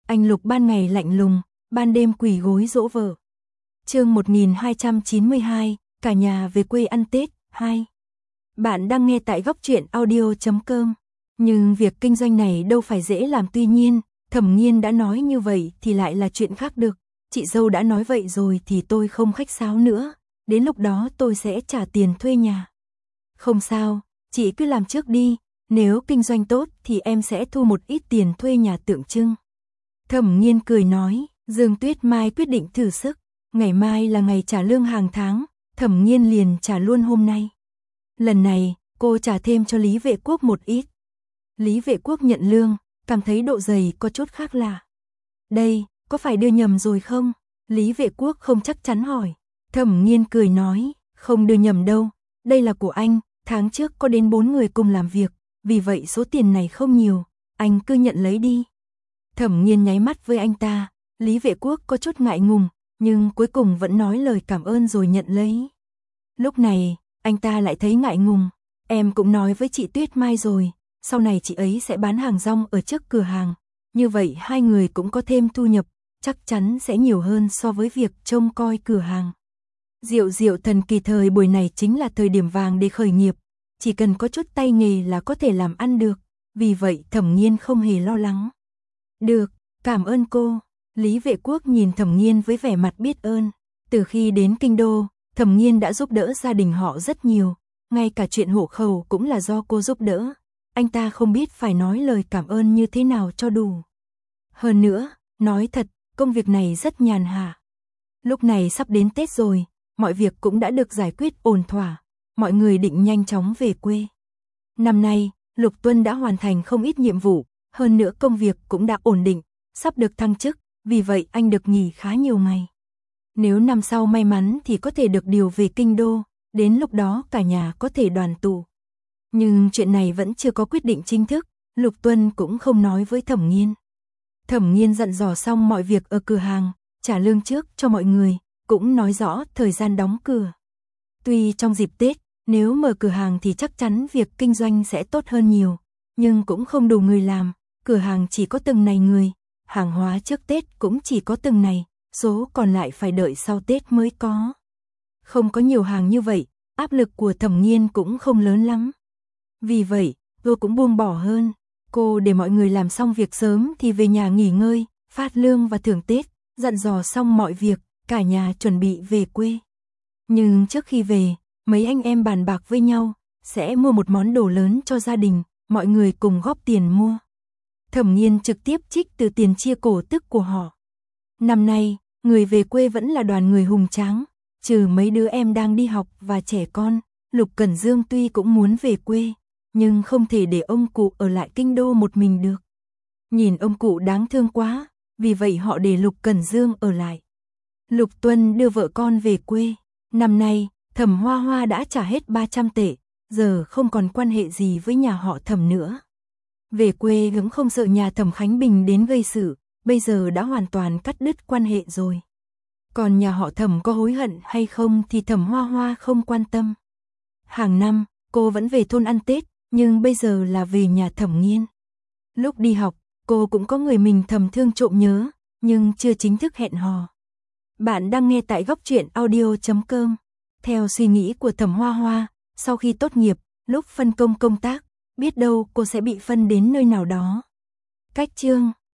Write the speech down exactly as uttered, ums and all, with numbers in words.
Anh Lục ban ngày lạnh lùng, ban đêm quỳ gối dỗ vợ. Chương một nghìn hai trăm chín mươi hai, cả nhà về quê ăn Tết, hai. Bạn đang nghe tại góc truyện audio chấm com. Nhưng việc kinh doanh này đâu phải dễ làm, tuy nhiên, Thẩm Nghiên đã nói như vậy thì lại là chuyện khác được. Chị dâu đã nói vậy rồi thì tôi không khách sáo nữa, đến lúc đó tôi sẽ trả tiền thuê nhà. Không sao, chị cứ làm trước đi, nếu kinh doanh tốt thì em sẽ thu một ít tiền thuê nhà tượng trưng. Thẩm Nghiên cười nói. Dương Tuyết Mai quyết định thử sức, ngày mai là ngày trả lương hàng tháng, Thẩm Nghiên liền trả luôn hôm nay. Lần này, cô trả thêm cho Lý Vệ Quốc một ít. Lý Vệ Quốc nhận lương, cảm thấy độ dày có chút khác lạ. Đây, có phải đưa nhầm rồi không? Lý Vệ Quốc không chắc chắn hỏi. Thẩm Nghiên cười nói, không đưa nhầm đâu, đây là của anh, tháng trước có đến bốn người cùng làm việc, vì vậy số tiền này không nhiều, anh cứ nhận lấy đi. Thẩm Nghiên nháy mắt với anh ta, Lý Vệ Quốc có chút ngại ngùng, nhưng cuối cùng vẫn nói lời cảm ơn rồi nhận lấy. Lúc này, anh ta lại thấy ngại ngùng, em cũng nói với chị Tuyết Mai rồi, sau này chị ấy sẽ bán hàng rong ở trước cửa hàng, như vậy hai người cũng có thêm thu nhập, chắc chắn sẽ nhiều hơn so với việc trông coi cửa hàng. Diệu diệu thần kỳ, thời buổi này chính là thời điểm vàng để khởi nghiệp, chỉ cần có chút tay nghề là có thể làm ăn được, vì vậy Thẩm Nghiên không hề lo lắng. Được, cảm ơn cô. Lý Vệ Quốc nhìn Thẩm Nghiên với vẻ mặt biết ơn. Từ khi đến kinh đô, Thẩm Nghiên đã giúp đỡ gia đình họ rất nhiều, ngay cả chuyện hộ khẩu cũng là do cô giúp đỡ. Anh ta không biết phải nói lời cảm ơn như thế nào cho đủ. Hơn nữa, nói thật, công việc này rất nhàn hạ. Lúc này sắp đến Tết rồi, mọi việc cũng đã được giải quyết ổn thỏa, mọi người định nhanh chóng về quê. Năm nay, Lục Tuân đã hoàn thành không ít nhiệm vụ, hơn nữa công việc cũng đã ổn định, sắp được thăng chức, vì vậy anh được nghỉ khá nhiều ngày. Nếu năm sau may mắn thì có thể được điều về kinh đô, đến lúc đó cả nhà có thể đoàn tụ. Nhưng chuyện này vẫn chưa có quyết định chính thức, Lục Tuân cũng không nói với Thẩm Nghiên. Thẩm Nghiên dặn dò xong mọi việc ở cửa hàng, trả lương trước cho mọi người, cũng nói rõ thời gian đóng cửa. Tuy trong dịp Tết, nếu mở cửa hàng thì chắc chắn việc kinh doanh sẽ tốt hơn nhiều, nhưng cũng không đủ người làm, cửa hàng chỉ có từng này người, hàng hóa trước Tết cũng chỉ có từng này, số còn lại phải đợi sau Tết mới có. Không có nhiều hàng như vậy, áp lực của Thẩm Nghiên cũng không lớn lắm. Vì vậy, cô cũng buông bỏ hơn, cô để mọi người làm xong việc sớm thì về nhà nghỉ ngơi, phát lương và thưởng Tết, dặn dò xong mọi việc, cả nhà chuẩn bị về quê. Nhưng trước khi về, mấy anh em bàn bạc với nhau, sẽ mua một món đồ lớn cho gia đình, mọi người cùng góp tiền mua. Thẩm Nghiên trực tiếp trích từ tiền chia cổ tức của họ. Năm nay, người về quê vẫn là đoàn người hùng tráng, trừ mấy đứa em đang đi học và trẻ con, Lục Cẩn Dương tuy cũng muốn về quê, nhưng không thể để ông cụ ở lại kinh đô một mình được. Nhìn ông cụ đáng thương quá, vì vậy họ để Lục Cẩn Dương ở lại. Lục Tuân đưa vợ con về quê. Năm nay, Thẩm Hoa Hoa đã trả hết ba trăm tệ, giờ không còn quan hệ gì với nhà họ Thẩm nữa. Về quê cũng không sợ nhà Thẩm Khánh Bình đến gây sự, bây giờ đã hoàn toàn cắt đứt quan hệ rồi. Còn nhà họ Thẩm có hối hận hay không thì Thẩm Hoa Hoa không quan tâm. Hàng năm, cô vẫn về thôn ăn Tết, nhưng bây giờ là về nhà Thẩm Nghiên. Lúc đi học, cô cũng có người mình thầm thương trộm nhớ, nhưng chưa chính thức hẹn hò. Bạn đang nghe tại góc truyện audio chấm com. Theo suy nghĩ của Thẩm Hoa Hoa, sau khi tốt nghiệp, lúc phân công công tác, biết đâu cô sẽ bị phân đến nơi nào đó. Cách chương